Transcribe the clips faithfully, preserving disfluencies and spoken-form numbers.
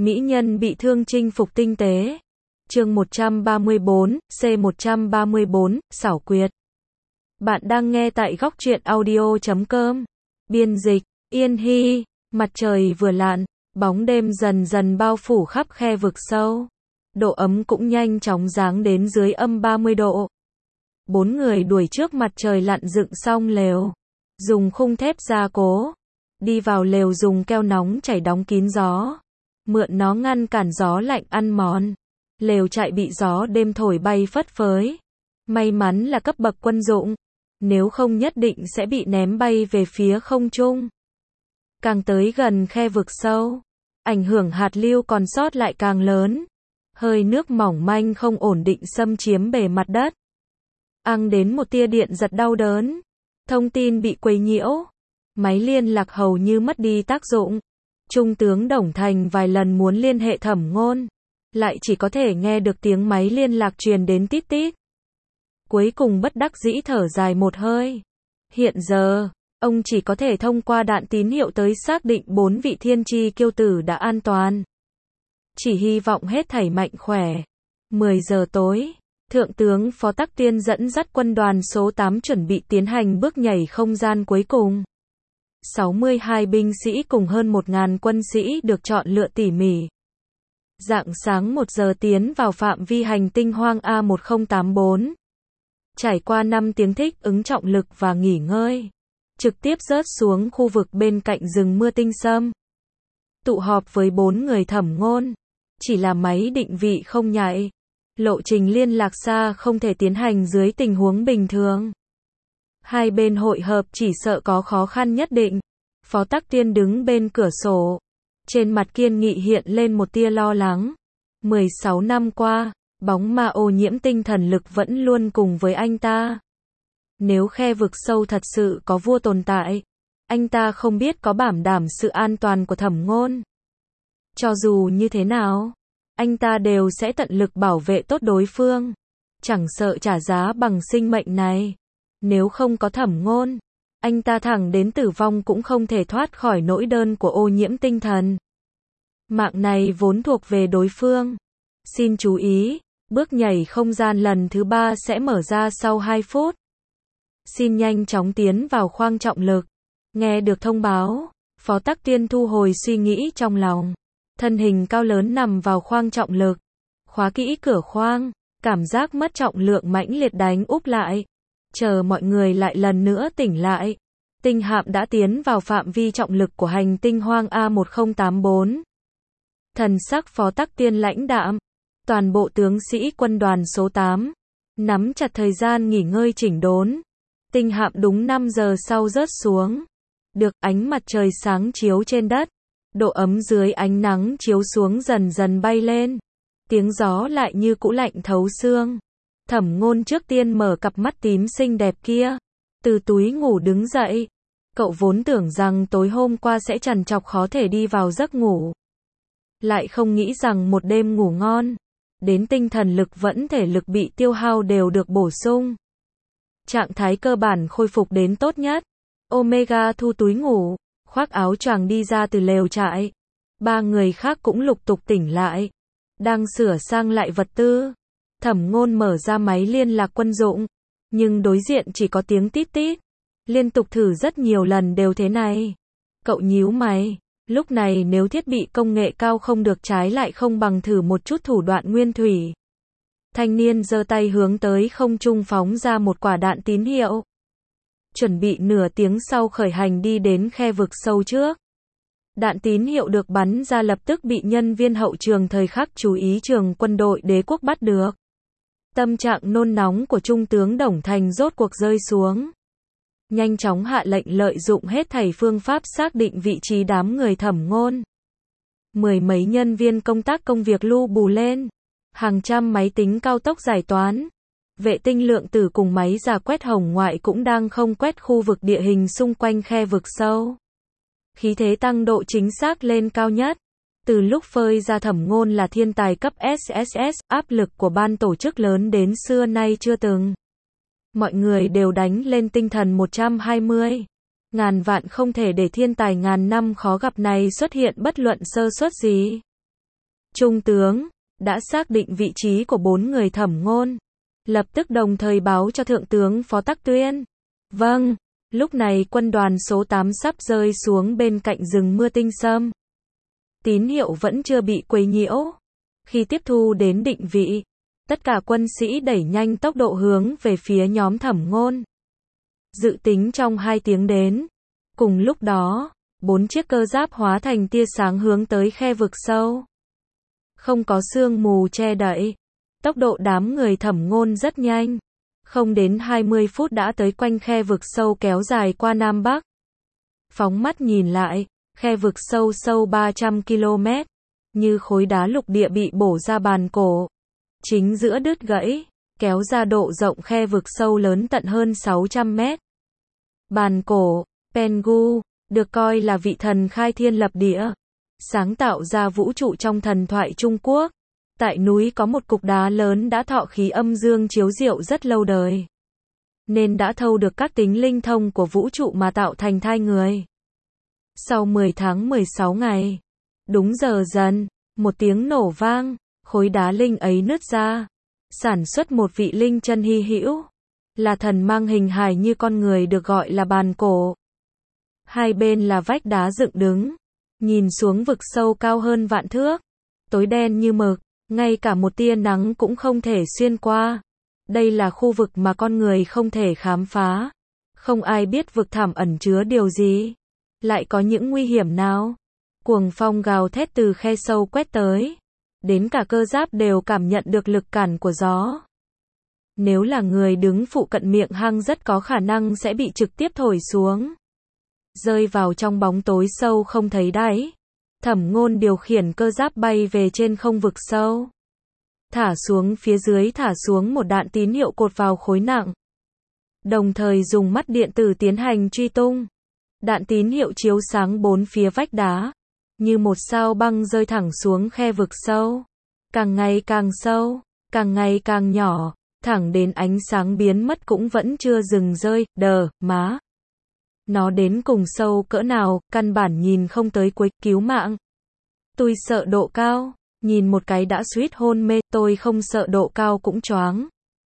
Mỹ nhân bị thương chinh phục tinh tế. Chương một trăm ba mươi bốn, C một trăm ba mươi bốn, xảo quyệt. Bạn đang nghe tại góc truyện audio chấm com. Biên dịch, Yên Hy. Mặt trời vừa lặn, bóng đêm dần dần bao phủ khắp khe vực sâu. Độ ấm cũng nhanh chóng giáng đến dưới âm ba mươi độ. Bốn người đuổi trước mặt trời lặn dựng xong lều. Dùng khung thép gia cố. Đi vào lều dùng keo nóng chảy đóng kín gió. Mượn nó ngăn cản gió lạnh ăn mòn. Lều trại bị gió đêm thổi bay phất phới. May mắn là cấp bậc quân dụng. Nếu không nhất định sẽ bị ném bay về phía không trung. Càng tới gần khe vực sâu, ảnh hưởng hạt lưu còn sót lại càng lớn. Hơi nước mỏng manh không ổn định xâm chiếm bề mặt đất. Ăng đến một tia điện giật đau đớn. Thông tin bị quấy nhiễu. Máy liên lạc hầu như mất đi tác dụng. Trung tướng Đồng Thành vài lần muốn liên hệ Thẩm Ngôn, lại chỉ có thể nghe được tiếng máy liên lạc truyền đến tít tít. Cuối cùng bất đắc dĩ thở dài một hơi. Hiện giờ, ông chỉ có thể thông qua đạn tín hiệu tới xác định bốn vị thiên chi kiêu tử đã an toàn. Chỉ hy vọng hết thảy mạnh khỏe. mười giờ tối, Thượng tướng Phó Tắc Tiên dẫn dắt quân đoàn số tám chuẩn bị tiến hành bước nhảy không gian cuối cùng. sáu mươi hai binh sĩ cùng hơn một nghìn quân sĩ được chọn lựa tỉ mỉ. Rạng sáng một giờ tiến vào phạm vi hành tinh hoang A một không tám bốn. Trải qua năm tiếng thích ứng trọng lực và nghỉ ngơi. Trực tiếp rớt xuống khu vực bên cạnh rừng mưa tinh sâm. Tụ họp với bốn người Thẩm Ngôn. Chỉ là máy định vị không nhạy. Lộ trình liên lạc xa không thể tiến hành dưới tình huống bình thường. Hai bên hội hợp chỉ sợ có khó khăn nhất định. Phó Tắc Tiên đứng bên cửa sổ. Trên mặt kiên nghị hiện lên một tia lo lắng. mười sáu năm qua, bóng ma ô nhiễm tinh thần lực vẫn luôn cùng với anh ta. Nếu khe vực sâu thật sự có vua tồn tại, anh ta không biết có bảo đảm sự an toàn của Thẩm Ngôn. Cho dù như thế nào, anh ta đều sẽ tận lực bảo vệ tốt đối phương. Chẳng sợ trả giá bằng sinh mệnh này. Nếu không có Thẩm Ngôn, anh ta thẳng đến tử vong cũng không thể thoát khỏi nỗi đơn của ô nhiễm tinh thần. Mạng này vốn thuộc về đối phương. Xin chú ý, bước nhảy không gian lần thứ ba sẽ mở ra sau hai phút. Xin nhanh chóng tiến vào khoang trọng lực. Nghe được thông báo, Phó Tắc Tiên thu hồi suy nghĩ trong lòng. Thân hình cao lớn nằm vào khoang trọng lực. Khóa kỹ cửa khoang, cảm giác mất trọng lượng mãnh liệt đánh úp lại. Chờ mọi người lại lần nữa tỉnh lại. Tinh hạm đã tiến vào phạm vi trọng lực của hành tinh hoang A một không tám bốn. Thần sắc Phó Tắc Tiên lãnh đạm. Toàn bộ tướng sĩ quân đoàn số tám. Nắm chặt thời gian nghỉ ngơi chỉnh đốn. Tinh hạm đúng năm giờ sau rớt xuống. Được ánh mặt trời sáng chiếu trên đất. Độ ấm dưới ánh nắng chiếu xuống dần dần bay lên. Tiếng gió lại như cũ lạnh thấu xương. Thẩm Ngôn trước tiên mở cặp mắt tím xinh đẹp kia. Từ túi ngủ đứng dậy. Cậu vốn tưởng rằng tối hôm qua sẽ trằn trọc khó thể đi vào giấc ngủ. Lại không nghĩ rằng một đêm ngủ ngon. Đến tinh thần lực vẫn thể lực bị tiêu hao đều được bổ sung. Trạng thái cơ bản khôi phục đến tốt nhất. Omega thu túi ngủ. Khoác áo choàng đi ra từ lều trại. Ba người khác cũng lục tục tỉnh lại. Đang sửa sang lại vật tư. Thẩm Ngôn mở ra máy liên lạc quân dụng. Nhưng đối diện chỉ có tiếng tít tít. Liên tục thử rất nhiều lần đều thế này. Cậu nhíu mày. Lúc này nếu thiết bị công nghệ cao không được trái lại không bằng thử một chút thủ đoạn nguyên thủy. Thanh niên giơ tay hướng tới không trung phóng ra một quả đạn tín hiệu. Chuẩn bị nửa tiếng sau khởi hành đi đến khe vực sâu trước. Đạn tín hiệu được bắn ra lập tức bị nhân viên hậu trường thời khắc chú ý trường quân đội đế quốc bắt được. Tâm trạng nôn nóng của Trung tướng Đồng Thành rốt cuộc rơi xuống. Nhanh chóng hạ lệnh lợi dụng hết thảy phương pháp xác định vị trí đám người Thẩm Ngôn. Mười mấy nhân viên công tác công việc lu bù lên. Hàng trăm máy tính cao tốc giải toán. Vệ tinh lượng tử cùng máy rà quét hồng ngoại cũng đang không quét khu vực địa hình xung quanh khe vực sâu. Khí thế tăng độ chính xác lên cao nhất. Từ lúc phơi ra Thẩm Ngôn là thiên tài cấp ét ét ét, áp lực của ban tổ chức lớn đến xưa nay chưa từng. Mọi người đều đánh lên tinh thần một trăm hai mươi. Ngàn vạn không thể để thiên tài ngàn năm khó gặp này xuất hiện bất luận sơ suất gì. Trung tướng đã xác định vị trí của bốn người Thẩm Ngôn, lập tức đồng thời báo cho Thượng tướng Phó Tắc Tuyên. Vâng, lúc này quân đoàn số tám sắp rơi xuống bên cạnh rừng mưa tinh sâm. Tín hiệu vẫn chưa bị quấy nhiễu. Khi tiếp thu đến định vị, tất cả quân sĩ đẩy nhanh tốc độ hướng về phía nhóm Thẩm Ngôn. Dự tính trong hai tiếng đến. Cùng lúc đó, bốn chiếc cơ giáp hóa thành tia sáng hướng tới khe vực sâu. Không có sương mù che đậy. Tốc độ đám người Thẩm Ngôn rất nhanh. Không đến hai mươi phút đã tới quanh khe vực sâu kéo dài qua Nam Bắc. Phóng mắt nhìn lại, khe vực sâu sâu ba trăm ki lô mét, như khối đá lục địa bị bổ ra bàn cổ. Chính giữa đứt gãy, kéo ra độ rộng khe vực sâu lớn tận hơn sáu trăm mét. Bàn cổ, Pengu, được coi là vị thần khai thiên lập địa, sáng tạo ra vũ trụ trong thần thoại Trung Quốc. Tại núi có một cục đá lớn đã thọ khí âm dương chiếu diệu rất lâu đời, nên đã thâu được các tính linh thông của vũ trụ mà tạo thành thai người. Sau mười tháng mười sáu ngày, đúng giờ dần, một tiếng nổ vang, khối đá linh ấy nứt ra, sản xuất một vị linh chân hy hữu, là thần mang hình hài như con người được gọi là bàn cổ. Hai bên là vách đá dựng đứng, nhìn xuống vực sâu cao hơn vạn thước, tối đen như mực, ngay cả một tia nắng cũng không thể xuyên qua. Đây là khu vực mà con người không thể khám phá. Không ai biết vực thẳm ẩn chứa điều gì, lại có những nguy hiểm nào. Cuồng phong gào thét từ khe sâu quét tới, đến cả cơ giáp đều cảm nhận được lực cản của gió. Nếu là người đứng phụ cận miệng hang rất có khả năng sẽ bị trực tiếp thổi xuống, rơi vào trong bóng tối sâu không thấy đáy. Thẩm Ngôn điều khiển cơ giáp bay về trên không vực sâu. Thả xuống phía dưới thả xuống một đạn tín hiệu cột vào khối nặng. Đồng thời dùng mắt điện tử tiến hành truy tung. Đạn tín hiệu chiếu sáng bốn phía vách đá, như một sao băng rơi thẳng xuống khe vực sâu. Càng ngày càng sâu, càng ngày càng nhỏ, thẳng đến ánh sáng biến mất cũng vẫn chưa dừng rơi, đờ, má. Nó đến cùng sâu cỡ nào, căn bản nhìn không tới cuối, cứu mạng. Tôi sợ độ cao, nhìn một cái đã suýt hôn mê, tôi không sợ độ cao cũng choáng.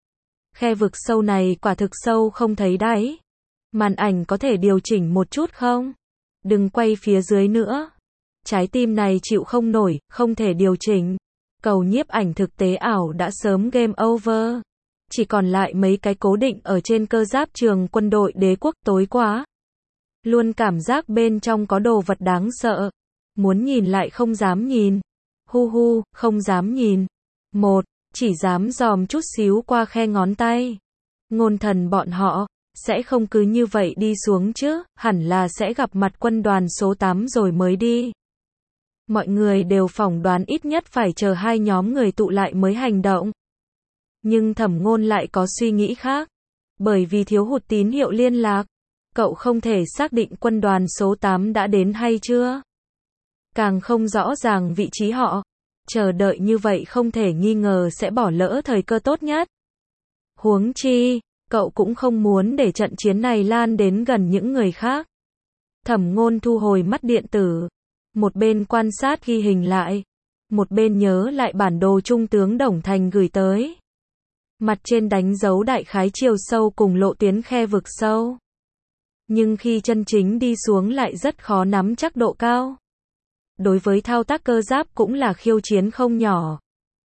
Khe vực sâu này quả thực sâu không thấy đáy. Màn ảnh có thể điều chỉnh một chút không? Đừng quay phía dưới nữa. Trái tim này chịu không nổi, không thể điều chỉnh. Cầu nhiếp ảnh thực tế ảo đã sớm game over. Chỉ còn lại mấy cái cố định ở trên cơ giáp trường quân đội đế quốc, tối quá. Luôn cảm giác bên trong có đồ vật đáng sợ. Muốn nhìn lại không dám nhìn. Hu hu, không dám nhìn. Một, chỉ dám dòm chút xíu qua khe ngón tay. Ngôn thần bọn họ sẽ không cứ như vậy đi xuống chứ, hẳn là sẽ gặp mặt quân đoàn số tám rồi mới đi. Mọi người đều phỏng đoán ít nhất phải chờ hai nhóm người tụ lại mới hành động. Nhưng Thẩm Ngôn lại có suy nghĩ khác. Bởi vì thiếu hụt tín hiệu liên lạc, cậu không thể xác định quân đoàn số tám đã đến hay chưa. Càng không rõ ràng vị trí họ. Chờ đợi như vậy không thể nghi ngờ sẽ bỏ lỡ thời cơ tốt nhất. Huống chi, cậu cũng không muốn để trận chiến này lan đến gần những người khác. Thẩm Ngôn thu hồi mắt điện tử. Một bên quan sát ghi hình lại, một bên nhớ lại bản đồ Trung tướng Đồng Thành gửi tới. Mặt trên đánh dấu đại khái chiều sâu cùng lộ tuyến khe vực sâu. Nhưng khi chân chính đi xuống lại rất khó nắm chắc độ cao. Đối với thao tác cơ giáp cũng là khiêu chiến không nhỏ.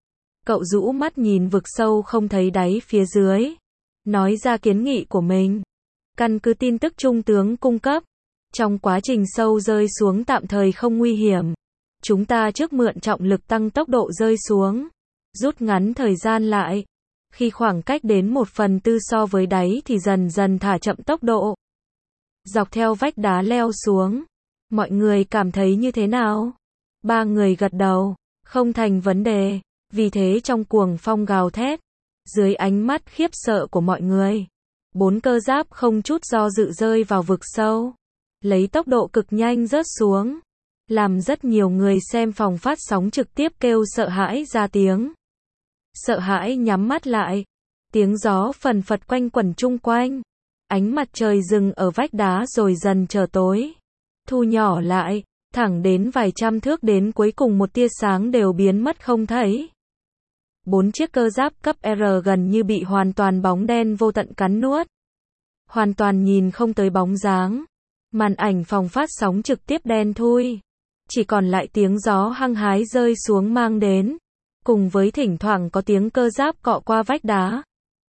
Cậu rũ mắt nhìn vực sâu không thấy đáy phía dưới. Nói ra kiến nghị của mình. Căn cứ tin tức Trung tướng cung cấp. Trong quá trình sâu rơi xuống tạm thời không nguy hiểm. Chúng ta trước mượn trọng lực tăng tốc độ rơi xuống. Rút ngắn thời gian lại. Khi khoảng cách đến một phần tư so với đáy thì dần dần thả chậm tốc độ. Dọc theo vách đá leo xuống. Mọi người cảm thấy như thế nào? Ba người gật đầu. Không thành vấn đề. Vì thế trong cuồng phong gào thét, dưới ánh mắt khiếp sợ của mọi người, bốn cơ giáp không chút do dự rơi vào vực sâu. Lấy tốc độ cực nhanh rớt xuống. Làm rất nhiều người xem phòng phát sóng trực tiếp kêu sợ hãi ra tiếng. Sợ hãi nhắm mắt lại. Tiếng gió phần phật quanh quẩn chung quanh. Ánh mặt trời dừng ở vách đá rồi dần trở tối. Thu nhỏ lại. thẳng đến vài trăm thước đến cuối cùng một tia sáng đều biến mất không thấy. Bốn chiếc cơ giáp cấp R gần như bị hoàn toàn bóng đen vô tận cắn nuốt. Hoàn toàn nhìn không tới bóng dáng. Màn ảnh phòng phát sóng trực tiếp đen thui. Chỉ còn lại tiếng gió hăng hái rơi xuống mang đến. Cùng với thỉnh thoảng có tiếng cơ giáp cọ qua vách đá.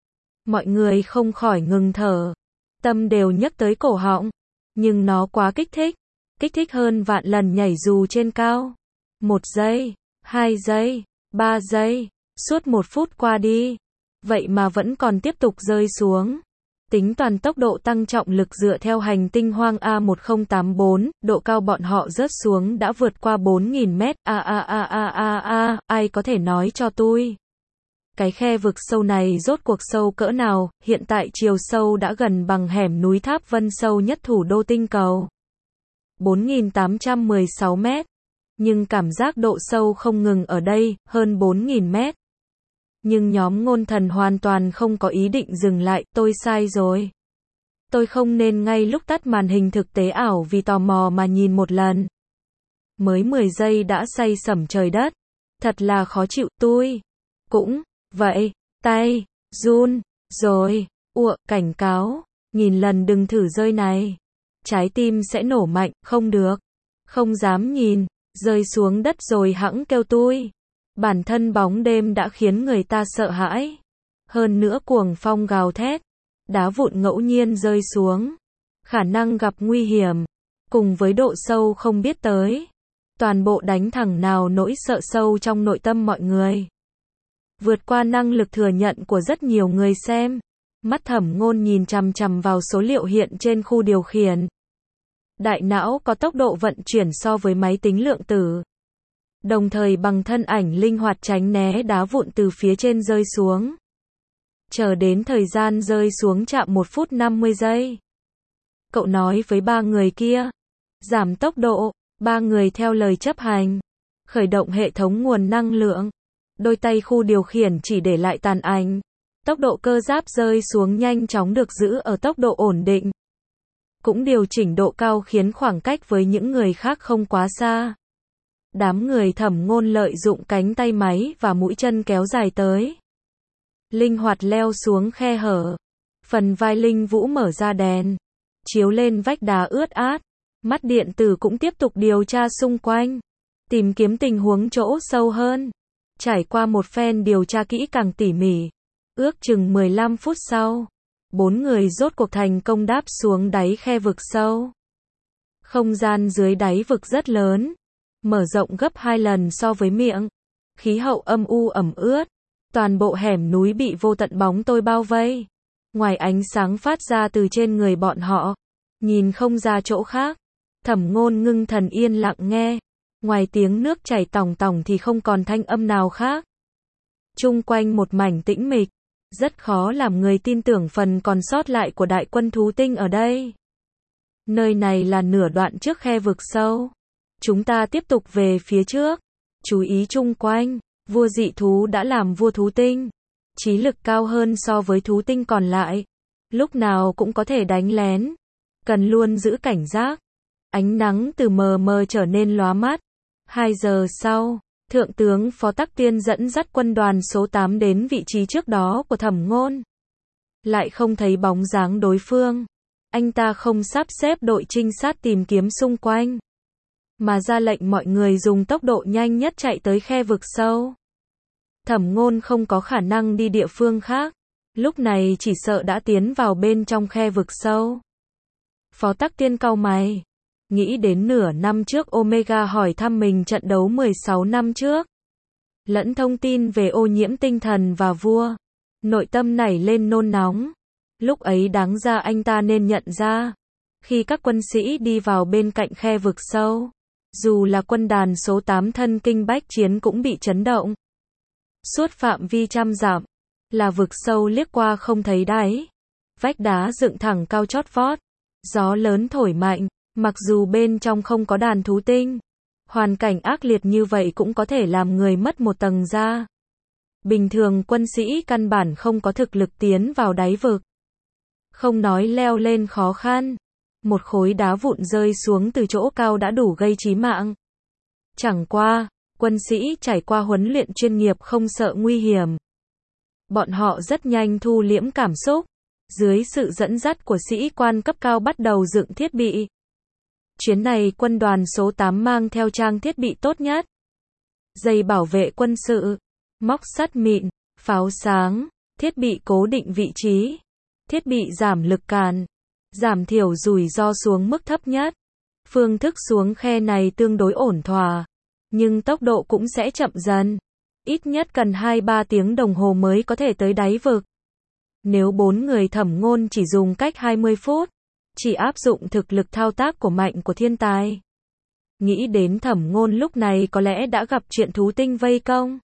Mọi người không khỏi ngừng thở. Tâm đều nhấc tới cổ họng. Nhưng nó quá kích thích. Kích thích hơn vạn lần nhảy dù trên cao. Một giây, hai giây, ba giây. Suốt một phút qua đi. Vậy mà vẫn còn tiếp tục rơi xuống. Tính toàn tốc độ tăng trọng lực dựa theo hành tinh hoang A một không tám bốn, độ cao bọn họ rớt xuống đã vượt qua bốn nghìn mét. A a a a a a, ai có thể nói cho tôi? Cái khe vực sâu này rốt cuộc sâu cỡ nào? Hiện tại chiều sâu đã gần bằng hẻm núi Tháp Vân sâu nhất thủ đô tinh cầu. bốn nghìn tám trăm mười sáu mét. Nhưng cảm giác độ sâu không ngừng ở đây, hơn bốn nghìn mét. Nhưng nhóm ngôn thần hoàn toàn không có ý định dừng lại, tôi sai rồi. Tôi không nên ngay lúc tắt màn hình thực tế ảo vì tò mò mà nhìn một lần. Mới mười giây đã say sẩm trời đất. Thật là khó chịu, tôi. Cũng, vậy, tay, run, rồi, ụa, cảnh cáo, nghìn lần đừng thử rơi này. Trái tim sẽ nổ mạnh, không được. Không dám nhìn, rơi xuống đất rồi hẵng kêu tôi. Bản thân bóng đêm đã khiến người ta sợ hãi. Hơn nữa cuồng phong gào thét. Đá vụn ngẫu nhiên rơi xuống. Khả năng gặp nguy hiểm. Cùng với độ sâu không biết tới. Toàn bộ đánh thẳng nào nỗi sợ sâu trong nội tâm mọi người. Vượt qua năng lực thừa nhận của rất nhiều người xem. Mắt Thẩm Ngôn nhìn chằm chằm vào số liệu hiện trên khu điều khiển. Đại não có tốc độ vận chuyển so với máy tính lượng tử. Đồng thời bằng thân ảnh linh hoạt tránh né đá vụn từ phía trên rơi xuống. Chờ đến thời gian rơi xuống chạm một phút năm mươi giây. Cậu nói với ba người kia. Giảm tốc độ, ba người theo lời chấp hành. Khởi động hệ thống nguồn năng lượng. Đôi tay khu điều khiển chỉ để lại tàn ảnh. Tốc độ cơ giáp rơi xuống nhanh chóng được giữ ở tốc độ ổn định. Cũng điều chỉnh độ cao khiến khoảng cách với những người khác không quá xa. Đám người Thẩm Ngôn lợi dụng cánh tay máy và mũi chân kéo dài tới. Linh hoạt leo xuống khe hở. Phần vai Linh Vũ mở ra đèn. Chiếu lên vách đá ướt át. Mắt điện tử cũng tiếp tục điều tra xung quanh. Tìm kiếm tình huống chỗ sâu hơn. Trải qua một phen điều tra kỹ càng tỉ mỉ. Ước chừng mười lăm phút sau. Bốn người rốt cuộc thành công đáp xuống đáy khe vực sâu. Không gian dưới đáy vực rất lớn. Mở rộng gấp hai lần so với miệng. Khí hậu âm u ẩm ướt. Toàn bộ hẻm núi bị vô tận bóng tối bao vây. Ngoài ánh sáng phát ra từ trên người bọn họ. Nhìn không ra chỗ khác. Thẩm Ngôn ngưng thần yên lặng nghe. Ngoài tiếng nước chảy tòng tòng thì không còn thanh âm nào khác. Chung quanh một mảnh tĩnh mịch. Rất khó làm người tin tưởng phần còn sót lại của đại quân thú tinh ở đây. Nơi này là nửa đoạn trước khe vực sâu. Chúng ta tiếp tục về phía trước. Chú ý chung quanh. Vua dị thú đã làm vua thú tinh. Trí lực cao hơn so với thú tinh còn lại. Lúc nào cũng có thể đánh lén. Cần luôn giữ cảnh giác. Ánh nắng từ mờ mờ trở nên lóa mắt. Hai giờ sau, Thượng tướng Phó Tắc Tiên dẫn dắt quân đoàn số tám đến vị trí trước đó của Thẩm Ngôn. Lại không thấy bóng dáng đối phương. Anh ta không sắp xếp đội trinh sát tìm kiếm xung quanh. Mà ra lệnh mọi người dùng tốc độ nhanh nhất chạy tới khe vực sâu. Thẩm Ngôn không có khả năng đi địa phương khác. Lúc này chỉ sợ đã tiến vào bên trong khe vực sâu. Phó Tắc Tiên cau mày. Nghĩ đến nửa năm trước Omega hỏi thăm mình trận đấu mười sáu năm trước. Lẫn thông tin về ô nhiễm tinh thần và vua. Nội tâm nảy lên nôn nóng. Lúc ấy đáng ra anh ta nên nhận ra. Khi các quân sĩ đi vào bên cạnh khe vực sâu. Dù là quân đàn số tám thân kinh bách chiến cũng bị chấn động. Suốt phạm vi trăm dặm. Là vực sâu liếc qua không thấy đáy. Vách đá dựng thẳng cao chót vót. Gió lớn thổi mạnh. Mặc dù bên trong không có đàn thú tinh, hoàn cảnh ác liệt như vậy cũng có thể làm người mất một tầng da. Bình thường quân sĩ căn bản không có thực lực tiến vào đáy vực. Không nói leo lên khó khăn, Một khối đá vụn rơi xuống từ chỗ cao đã đủ gây chí mạng. Chẳng qua, quân sĩ trải qua huấn luyện chuyên nghiệp không sợ nguy hiểm. Bọn họ rất nhanh thu liễm cảm xúc. Dưới sự dẫn dắt của sĩ quan cấp cao bắt đầu dựng thiết bị. Chuyến này quân đoàn số tám mang theo trang thiết bị tốt nhất. Dây bảo vệ quân sự, móc sắt mịn, pháo sáng, thiết bị cố định vị trí, thiết bị giảm lực cản, giảm thiểu rủi ro xuống mức thấp nhất. Phương thức xuống khe này tương đối ổn thỏa, nhưng tốc độ cũng sẽ chậm dần. Ít nhất cần hai ba tiếng đồng hồ mới có thể tới đáy vực. Nếu bốn người Thẩm Ngôn chỉ dùng cách hai mươi phút, chỉ áp dụng thực lực thao tác của mạnh của thiên tài. Nghĩ đến Thẩm Ngôn lúc này có lẽ đã gặp chuyện thú tinh vây công.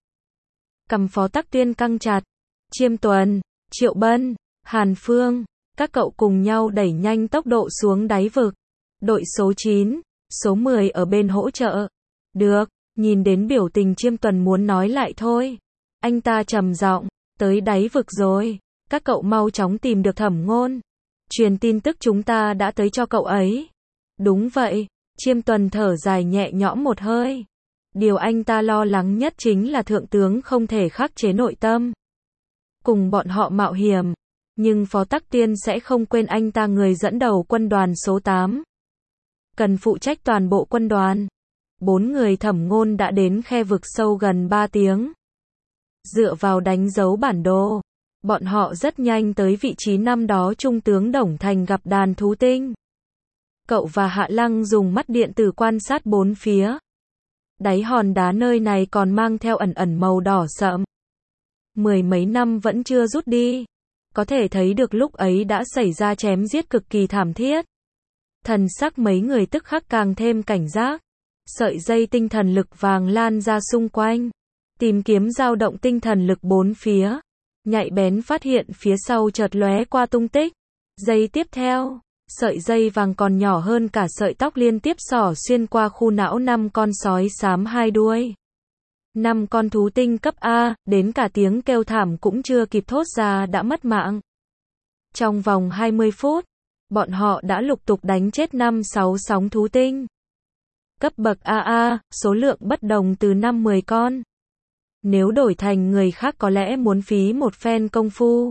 Cầm Phó Tắc Tuyên căng chặt. Chiêm Tuần, Triệu Bân, Hàn Phương, các cậu cùng nhau đẩy nhanh tốc độ xuống đáy vực. Đội số chín, số mười ở bên hỗ trợ. Được, nhìn đến biểu tình Chiêm Tuần muốn nói lại thôi. Anh ta trầm giọng, tới đáy vực rồi. Các cậu mau chóng tìm được Thẩm Ngôn. Truyền tin tức chúng ta đã tới cho cậu ấy. Đúng vậy, Chiêm Tuần thở dài nhẹ nhõm một hơi. Điều anh ta lo lắng nhất chính là thượng tướng không thể khắc chế nội tâm. Cùng bọn họ mạo hiểm, nhưng Phó Tắc Tiên sẽ không quên anh ta người dẫn đầu quân đoàn số tám. Cần phụ trách toàn bộ quân đoàn. Bốn người Thẩm Ngôn đã đến khe vực sâu gần ba tiếng. Dựa vào đánh dấu bản đồ, bọn họ rất nhanh tới vị trí năm đó Trung tướng Đồng Thành gặp đàn thú tinh. Cậu và Hạ Lăng dùng mắt điện tử quan sát bốn phía. Đáy hòn đá nơi này còn mang theo ẩn ẩn màu đỏ sậm. Mười mấy năm vẫn chưa rút đi. Có thể thấy được lúc ấy đã xảy ra chém giết cực kỳ thảm thiết. Thần sắc mấy người tức khắc càng thêm cảnh giác. Sợi dây tinh thần lực vàng lan ra xung quanh. Tìm kiếm dao động tinh thần lực bốn phía. Nhạy bén phát hiện phía sau chợt lóe qua tung tích. Giây tiếp theo, sợi dây vàng còn nhỏ hơn cả sợi tóc liên tiếp xỏ xuyên qua khu não năm con sói xám hai đuôi. Năm con thú tinh cấp A, đến cả tiếng kêu thảm cũng chưa kịp thốt ra đã mất mạng. Trong vòng hai mươi phút, bọn họ đã lục tục đánh chết năm sáu sóng thú tinh. Cấp bậc a a, số lượng bất đồng từ năm mười con. Nếu đổi thành người khác có lẽ muốn phí một phen công phu.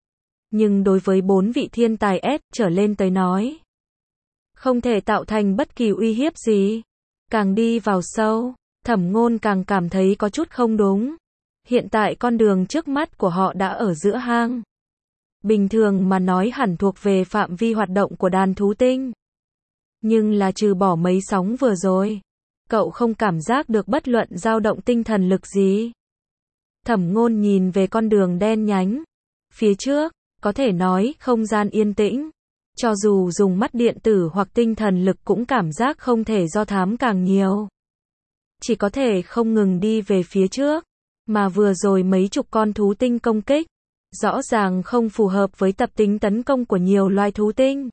Nhưng đối với bốn vị thiên tài S trở lên tới nói, không thể tạo thành bất kỳ uy hiếp gì. Càng đi vào sâu, Thẩm Ngôn càng cảm thấy có chút không đúng. Hiện tại con đường trước mắt của họ đã ở giữa hang. Bình thường mà nói hẳn thuộc về phạm vi hoạt động của đàn thú tinh. Nhưng là trừ bỏ mấy sóng vừa rồi, cậu không cảm giác được bất luận dao động tinh thần lực gì. Thẩm Ngôn nhìn về con đường đen nhánh. Phía trước, có thể nói không gian yên tĩnh. Cho dù dùng mắt điện tử hoặc tinh thần lực cũng cảm giác không thể do thám càng nhiều. Chỉ có thể không ngừng đi về phía trước. Mà vừa rồi mấy chục con thú tinh công kích, rõ ràng không phù hợp với tập tính tấn công của nhiều loài thú tinh.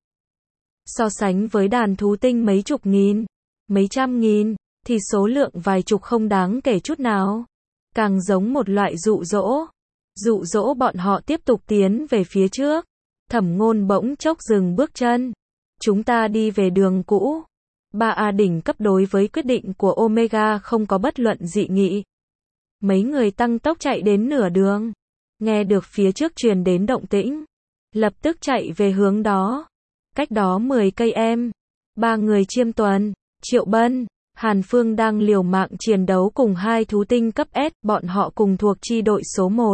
So sánh với đàn thú tinh mấy chục nghìn, mấy trăm nghìn, thì số lượng vài chục không đáng kể chút nào. Càng giống một loại dụ dỗ. Dụ dỗ bọn họ tiếp tục tiến về phía trước. Thẩm Ngôn bỗng chốc dừng bước chân. Chúng ta đi về đường cũ. ba A đỉnh cấp đối với quyết định của Omega không có bất luận dị nghị. Mấy người tăng tốc chạy đến nửa đường. Nghe được phía trước truyền đến động tĩnh. Lập tức chạy về hướng đó. Cách đó mười cây em. Ba người Chiêm Tuần, Triệu Bân, Hàn Phương đang liều mạng chiến đấu cùng hai thú tinh cấp S. Bọn họ cùng thuộc chi đội số một.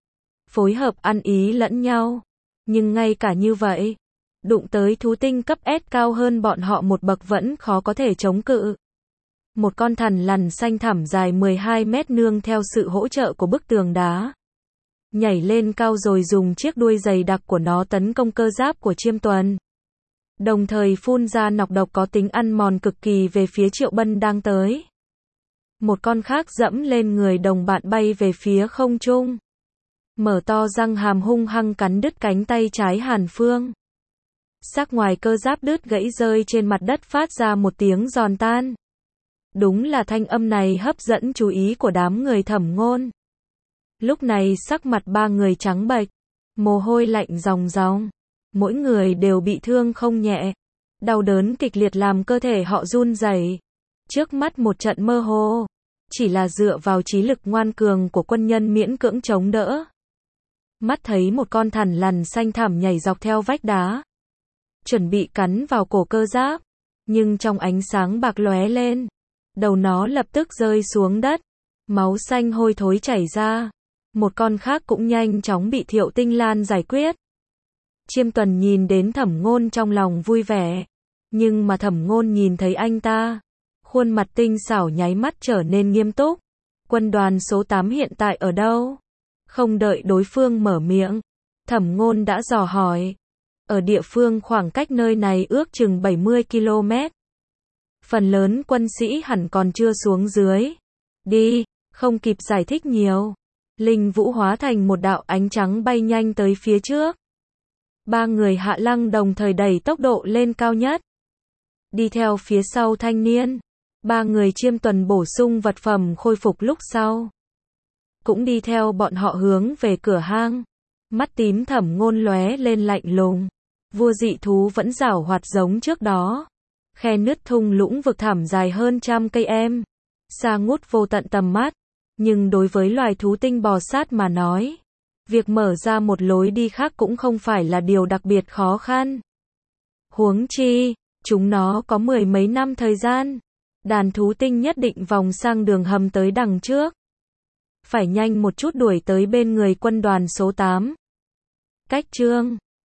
Phối hợp ăn ý lẫn nhau. Nhưng ngay cả như vậy, đụng tới thú tinh cấp S cao hơn bọn họ một bậc vẫn khó có thể chống cự. Một con thằn lằn xanh thẳm dài mười hai mét nương theo sự hỗ trợ của bức tường đá. Nhảy lên cao rồi dùng chiếc đuôi dày đặc của nó tấn công cơ giáp của Chiêm Tuần. Đồng thời phun ra nọc độc có tính ăn mòn cực kỳ về phía Triệu Bân đang tới. Một con khác dẫm lên người đồng bạn bay về phía không trung. Mở to răng hàm hung hăng cắn đứt cánh tay trái Hàn Phương. Xác ngoài cơ giáp đứt gãy rơi trên mặt đất phát ra một tiếng giòn tan. Đúng là thanh âm này hấp dẫn chú ý của đám người Thẩm Ngôn. Lúc này sắc mặt ba người trắng bệch, mồ hôi lạnh ròng ròng. Mỗi người đều bị thương không nhẹ. Đau đớn kịch liệt làm cơ thể họ run rẩy. Trước mắt một trận mơ hồ. Chỉ là dựa vào trí lực ngoan cường của quân nhân miễn cưỡng chống đỡ. Mắt thấy một con thằn lằn xanh thẳm nhảy dọc theo vách đá. Chuẩn bị cắn vào cổ cơ giáp. Nhưng trong ánh sáng bạc lóe lên. Đầu nó lập tức rơi xuống đất. Máu xanh hôi thối chảy ra. Một con khác cũng nhanh chóng bị Thiệu Tinh Lan giải quyết. Chiêm Tuần nhìn đến Thẩm Ngôn trong lòng vui vẻ. Nhưng mà Thẩm Ngôn nhìn thấy anh ta. Khuôn mặt tinh xảo nháy mắt trở nên nghiêm túc. Quân đoàn số tám hiện tại ở đâu? Không đợi đối phương mở miệng. Thẩm Ngôn đã dò hỏi. Ở địa phương khoảng cách nơi này ước chừng bảy mươi ki lô mét. Phần lớn quân sĩ hẳn còn chưa xuống dưới. Đi, không kịp giải thích nhiều. Linh Vũ hóa thành một đạo ánh trắng bay nhanh tới phía trước. Ba người Hạ Lăng đồng thời đẩy tốc độ lên cao nhất. Đi theo phía sau thanh niên. Ba người Chiêm Tuần bổ sung vật phẩm khôi phục lúc sau. Cũng đi theo bọn họ hướng về cửa hang. Mắt tím Thẩm Ngôn lóe lên lạnh lùng. Vua dị thú vẫn giảo hoạt giống trước đó. Khe nứt thung lũng vực thẳm dài hơn trăm cây em. Xa ngút vô tận tầm mắt. Nhưng đối với loài thú tinh bò sát mà nói, việc mở ra một lối đi khác cũng không phải là điều đặc biệt khó khăn. Huống chi, chúng nó có mười mấy năm thời gian. Đàn thú tinh nhất định vòng sang đường hầm tới đằng trước. Phải nhanh một chút đuổi tới bên người quân đoàn số tám. Cách chương